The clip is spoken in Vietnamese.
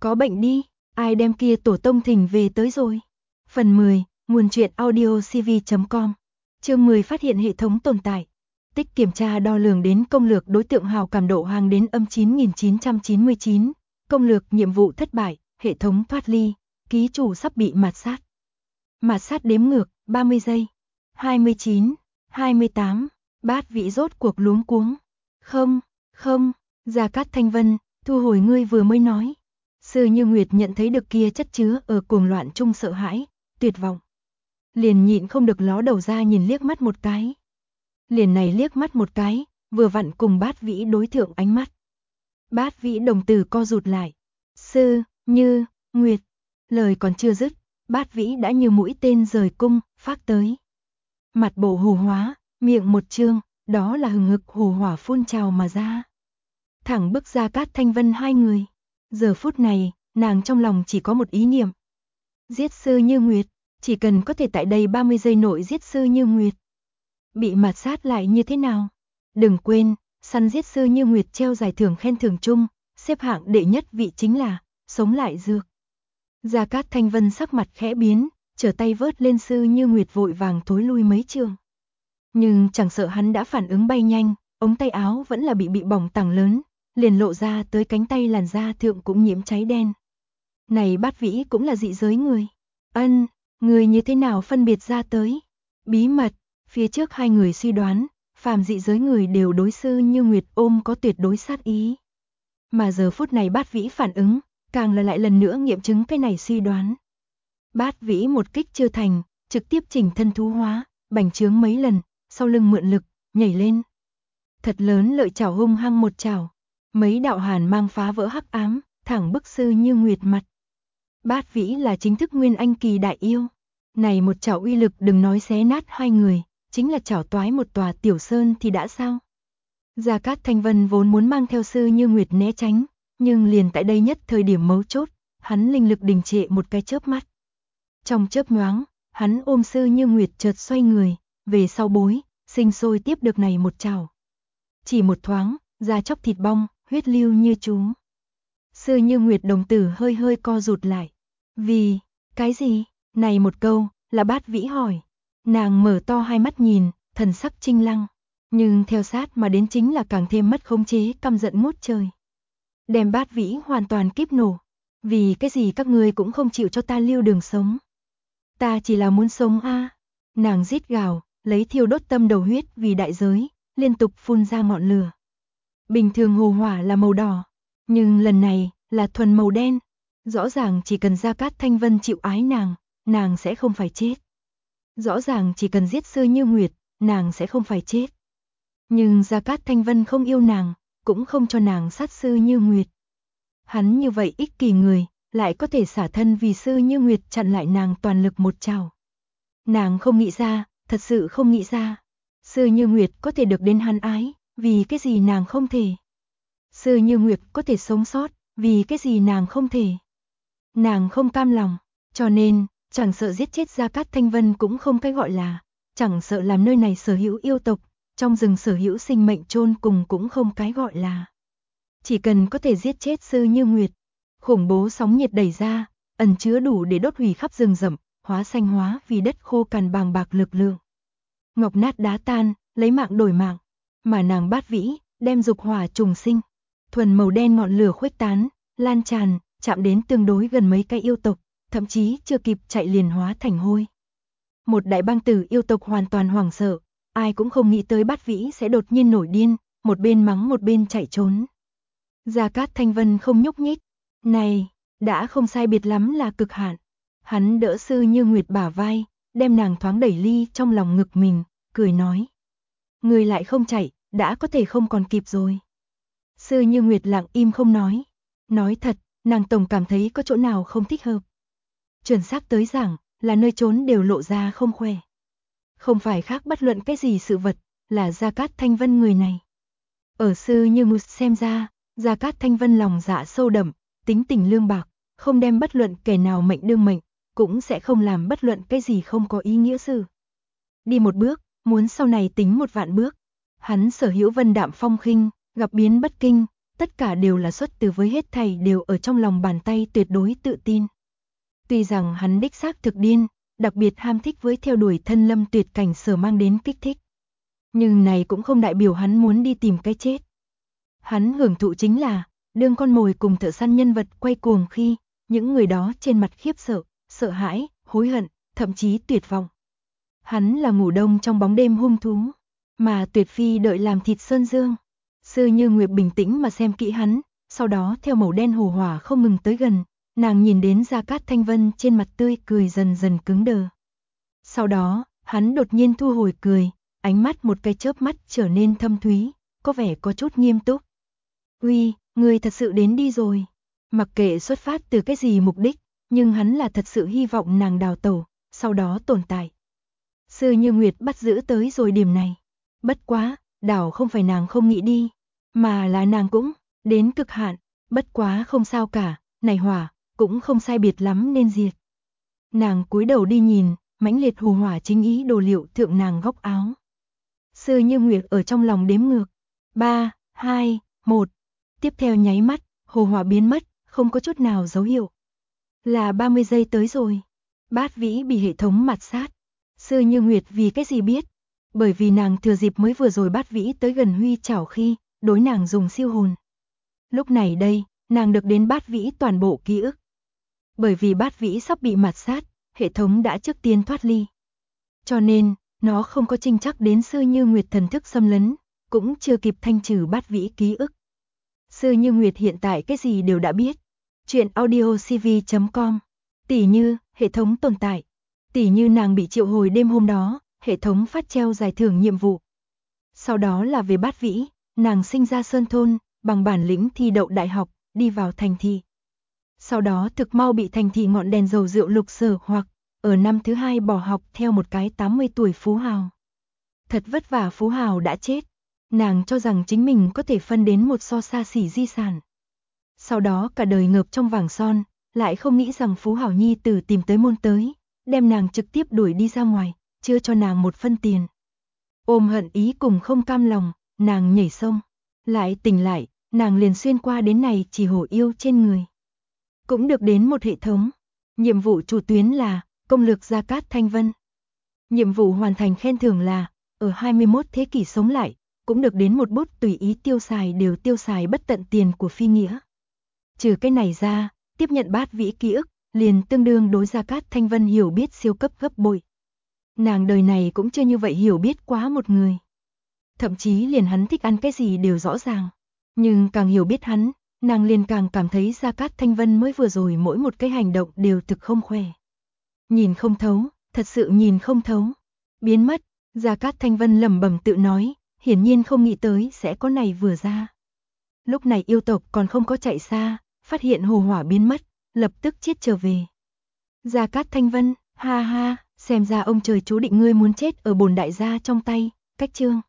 Có bệnh đi, ai đem kia tổ tông thỉnh về tới rồi. Phần 10, nguồn truyện audiocv.com. Chương 10 phát hiện hệ thống tồn tại. Tích kiểm tra đo lường đến công lược đối tượng hào cảm độ hàng đến âm 9999. Công lược nhiệm vụ thất bại, hệ thống thoát ly, ký chủ sắp bị mạt sát. Mạt sát đếm ngược, 30 giây. 29, 28, Bát Vĩ rốt cuộc luống cuống. Không, Gia Cát Thanh Vân, thu hồi ngươi vừa mới nói. Sư Như Nguyệt nhận thấy được kia chất chứa ở cuồng loạn chung sợ hãi, tuyệt vọng. Liền nhịn không được ló đầu ra nhìn liếc mắt một cái. Liền này liếc mắt một cái, vừa vặn cùng Bát Vĩ đối thượng ánh mắt. Bát Vĩ đồng tử co rụt lại. Sư Như Nguyệt, lời còn chưa dứt, Bát Vĩ đã như mũi tên rời cung, phác tới. Mặt bộ hồ hóa, miệng một trương, đó là hừng hực hồ hỏa phun trào mà ra. Thẳng bức Gia Cát Thanh Vân hai người. Giờ phút này, nàng trong lòng chỉ có một ý niệm. Giết Sư Như Nguyệt, chỉ cần có thể tại đây 30 giây nội giết Sư Như Nguyệt. Bị mạt sát lại như thế nào? Đừng quên, săn giết Sư Như Nguyệt treo giải thưởng khen thưởng chung, xếp hạng đệ nhất vị chính là sống lại dược. Gia Cát Thanh Vân sắc mặt khẽ biến, trở tay vớt lên Sư Như Nguyệt vội vàng thối lui mấy trường. Nhưng chẳng sợ hắn đã phản ứng bay nhanh, ống tay áo vẫn là bị bỏng tảng lớn, liền lộ ra tới cánh tay làn da thượng cũng nhiễm cháy đen. Này Bát Vĩ cũng là dị giới người. Người như thế nào phân biệt ra tới? Bí mật, phía trước hai người suy đoán, phàm dị giới người đều đối Sư Như Nguyệt ôm có tuyệt đối sát ý. Mà giờ phút này Bát Vĩ phản ứng, càng là lại lần nữa nghiệm chứng cái này suy đoán. Bát Vĩ một kích chưa thành, trực tiếp chỉnh thân thú hóa, bành trướng mấy lần, sau lưng mượn lực, nhảy lên. Thật lớn lợi chảo hung hăng một chảo, mấy đạo hàn mang phá vỡ hắc ám, thẳng bức Sư Như Nguyệt mặt. Bát Vĩ là chính thức nguyên anh kỳ đại yêu. Này một chảo uy lực đừng nói xé nát hai người, chính là chảo toái một tòa tiểu sơn thì đã sao? Gia Cát Thanh Vân vốn muốn mang theo Sư Như Nguyệt né tránh, nhưng liền tại đây nhất thời điểm mấu chốt, hắn linh lực đình trệ một cái chớp mắt. Trong chớp nhoáng, hắn ôm Sư Như Nguyệt chợt xoay người, về sau bối, sinh sôi tiếp được này một chảo. Chỉ một thoáng, da chóc thịt bong, huyết lưu như chú. Sư Như Nguyệt đồng tử hơi hơi co rụt lại. Vì, cái gì? Này một câu, là Bát Vĩ hỏi. Nàng mở to hai mắt nhìn, thần sắc trinh lăng. Nhưng theo sát mà đến chính là càng thêm mất khống chế căm giận ngút trời. Đem Bát Vĩ hoàn toàn kíp nổ. Vì cái gì các ngươi cũng không chịu cho ta lưu đường sống. Ta chỉ là muốn sống a. Nàng rít gào, lấy thiêu đốt tâm đầu huyết vì đại giới, liên tục phun ra ngọn lửa. Bình thường hồ hỏa là màu đỏ, nhưng lần này là thuần màu đen. Rõ ràng chỉ cần Gia Cát Thanh Vân chịu ái nàng sẽ không phải chết. Rõ ràng chỉ cần giết Sư Như Nguyệt, nàng sẽ không phải chết. Nhưng Gia Cát Thanh Vân không yêu nàng, cũng không cho nàng sát Sư Như Nguyệt. Hắn như vậy ích kỷ người, lại có thể xả thân vì Sư Như Nguyệt chặn lại nàng toàn lực một chảo. Nàng không nghĩ ra, thật sự không nghĩ ra. Sư Như Nguyệt có thể được đến hắn ái, vì cái gì nàng không thể. Sư Như Nguyệt có thể sống sót, vì cái gì nàng không thể. Nàng không cam lòng, cho nên, chẳng sợ giết chết Gia Cát Thanh Vân cũng không cái gọi là, chẳng sợ làm nơi này sở hữu yêu tộc, trong rừng sở hữu sinh mệnh chôn cùng cũng không cái gọi là. Chỉ cần có thể giết chết Sư Như Nguyệt, khủng bố sóng nhiệt đẩy ra, ẩn chứa đủ để đốt hủy khắp rừng rậm, hóa xanh hóa vì đất khô cằn bàng bạc lực lượng. Ngọc nát đá tan, lấy mạng đổi mạng, mà nàng Bát Vĩ, đem dục hỏa trùng sinh, thuần màu đen ngọn lửa khuếch tán, lan tràn, chạm đến tương đối gần mấy cái yêu tộc, thậm chí chưa kịp chạy liền hóa thành hôi. Một đại bang tử yêu tộc hoàn toàn hoảng sợ, ai cũng không nghĩ tới Bát Vĩ sẽ đột nhiên nổi điên, một bên mắng một bên chạy trốn. Gia Cát Thanh Vân không nhúc nhích, này, đã không sai biệt lắm là cực hạn. Hắn đỡ Sư Như Nguyệt bả vai, đem nàng thoáng đẩy ly trong lòng ngực mình, cười nói. Người lại không chạy, đã có thể không còn kịp rồi. Sư Như Nguyệt lặng im không nói. Nói thật, nàng tổng cảm thấy có chỗ nào không thích hợp. Chuẩn xác tới rằng, là nơi trốn đều lộ ra không khỏe. Không phải khác bất luận cái gì sự vật, là Gia Cát Thanh Vân người này. Ở Sư Như Nguyệt xem ra, Gia Cát Thanh Vân lòng dạ sâu đậm, tính tình lương bạc, không đem bất luận kẻ nào mệnh đương mệnh, cũng sẽ không làm bất luận cái gì không có ý nghĩa sự. Đi một bước, muốn sau này tính một vạn bước. Hắn sở hữu vân đạm phong khinh, gặp biến bất kinh, tất cả đều là xuất từ với hết thảy đều ở trong lòng bàn tay tuyệt đối tự tin. Tuy rằng hắn đích xác thực điên, đặc biệt ham thích với theo đuổi thân lâm tuyệt cảnh sở mang đến kích thích. Nhưng này cũng không đại biểu hắn muốn đi tìm cái chết. Hắn hưởng thụ chính là, đương con mồi cùng thợ săn nhân vật quay cuồng khi, những người đó trên mặt khiếp sợ, sợ hãi, hối hận, thậm chí tuyệt vọng. Hắn là ngủ đông trong bóng đêm hung thú, mà Tuyệt Phi đợi làm thịt Sơn Dương. Sư Như Nguyệt bình tĩnh mà xem kỹ hắn, sau đó theo màu đen hồ hỏa không ngừng tới gần, nàng nhìn đến Gia Cát Thanh Vân trên mặt tươi cười dần dần cứng đờ. Sau đó, hắn đột nhiên thu hồi cười, ánh mắt một cái chớp mắt trở nên thâm thúy, có vẻ có chút nghiêm túc. Uy, người thật sự đến đi rồi. Mặc kệ xuất phát từ cái gì mục đích, nhưng hắn là thật sự hy vọng nàng đào tẩu, sau đó tồn tại. Sư Như Nguyệt bắt giữ tới rồi điểm này. Bất quá, đảo không phải nàng không nghĩ đi, mà là nàng cũng đến cực hạn, bất quá không sao cả, này hỏa, cũng không sai biệt lắm nên diệt. Nàng cúi đầu đi nhìn, mãnh liệt hồ hỏa chính ý đồ liệu thượng nàng góc áo. Sư Như Nguyệt ở trong lòng đếm ngược, 3, 2, 1, tiếp theo nháy mắt, hồ hỏa biến mất, không có chút nào dấu hiệu. Là 30 giây tới rồi, Bát Vĩ bị hệ thống mạt sát. Sư Như Nguyệt vì cái gì biết? Bởi vì nàng thừa dịp mới vừa rồi Bát Vĩ tới gần Huy Chảo khi, đối nàng dùng siêu hồn. Lúc này đây, nàng được đến Bát Vĩ toàn bộ ký ức. Bởi vì Bát Vĩ sắp bị mạt sát, hệ thống đã trước tiên thoát ly. Cho nên, nó không có trinh chắc đến Sư Như Nguyệt thần thức xâm lấn, cũng chưa kịp thanh trừ Bát Vĩ ký ức. Sư Như Nguyệt hiện tại cái gì đều đã biết. Chuyện audiocv.com. Tỉ như, hệ thống tồn tại. Tỉ như nàng bị triệu hồi đêm hôm đó, hệ thống phát treo giải thưởng nhiệm vụ. Sau đó là về Bát Vĩ, nàng sinh ra sơn thôn, bằng bản lĩnh thi đậu đại học, đi vào thành thị. Sau đó thực mau bị thành thị ngọn đèn dầu rượu lục sở hoặc, ở năm thứ 2 bỏ học theo một cái 80 tuổi phú hào. Thật vất vả phú hào đã chết, nàng cho rằng chính mình có thể phân đến một so xa xỉ di sản. Sau đó cả đời ngợp trong vàng son, lại không nghĩ rằng phú hào nhi tử tìm tới môn tới, đem nàng trực tiếp đuổi đi ra ngoài, chưa cho nàng một phân tiền. Ôm hận ý cùng không cam lòng, nàng nhảy sông, lại tỉnh lại, nàng liền xuyên qua đến này chỉ hổ yêu trên người. Cũng được đến một hệ thống, nhiệm vụ chủ tuyến là công lược Gia Cát Thanh Vân. Nhiệm vụ hoàn thành khen thưởng là ở 21 thế kỷ sống lại, cũng được đến một bút tùy ý tiêu xài đều tiêu xài bất tận tiền của phi nghĩa. Trừ cái này ra, tiếp nhận Bát Vĩ ký ức, liền tương đương đối Gia Cát Thanh Vân hiểu biết siêu cấp gấp bội. Nàng đời này cũng chưa như vậy hiểu biết quá một người. Thậm chí liền hắn thích ăn cái gì đều rõ ràng. Nhưng càng hiểu biết hắn, nàng liền càng cảm thấy Gia Cát Thanh Vân mới vừa rồi mỗi một cái hành động đều thực không khỏe. Nhìn không thấu, thật sự nhìn không thấu. Biến mất, Gia Cát Thanh Vân lẩm bẩm tự nói, hiển nhiên không nghĩ tới sẽ có này vừa ra. Lúc này yêu tộc còn không có chạy xa, phát hiện hồ hỏa biến mất, lập tức chết trở về. Gia Cát Thanh Vân, ha ha, xem ra ông trời chú định ngươi muốn chết ở bổn đại gia trong tay, cách chương.